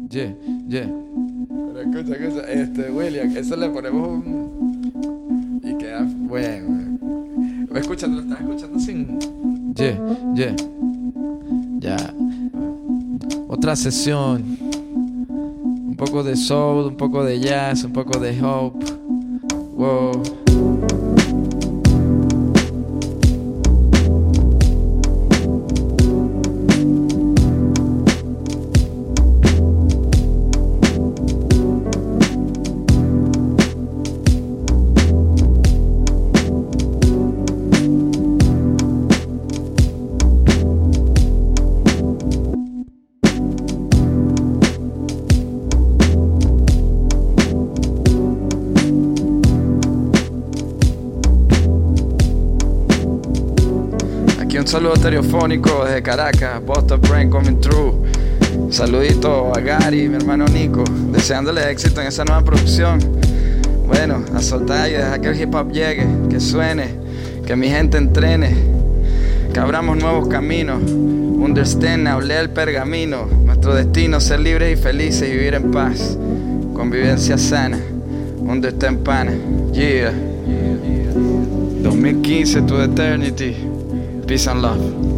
Yeah, yeah. Pero escucha, William, eso le ponemos un... Y queda bueno. Escucha, lo estás escuchando sin... Yeah, yeah. Ya. Otra sesión. Un poco de soul, un poco de jazz, un poco de hope. Wow. Un saludo estereofónico desde Caracas, Busta Brain coming through. Saludito a Gary, mi hermano Nico, deseándole éxito en esa nueva producción. Bueno, a soltar y dejar que el hip hop llegue, que suene, que mi gente entrene, que abramos nuevos caminos. Understand now, lee el pergamino. Nuestro destino, ser libres y felices y vivir en paz. Convivencia sana, understand pana. Yeah. 2015 to eternity. Peace and love.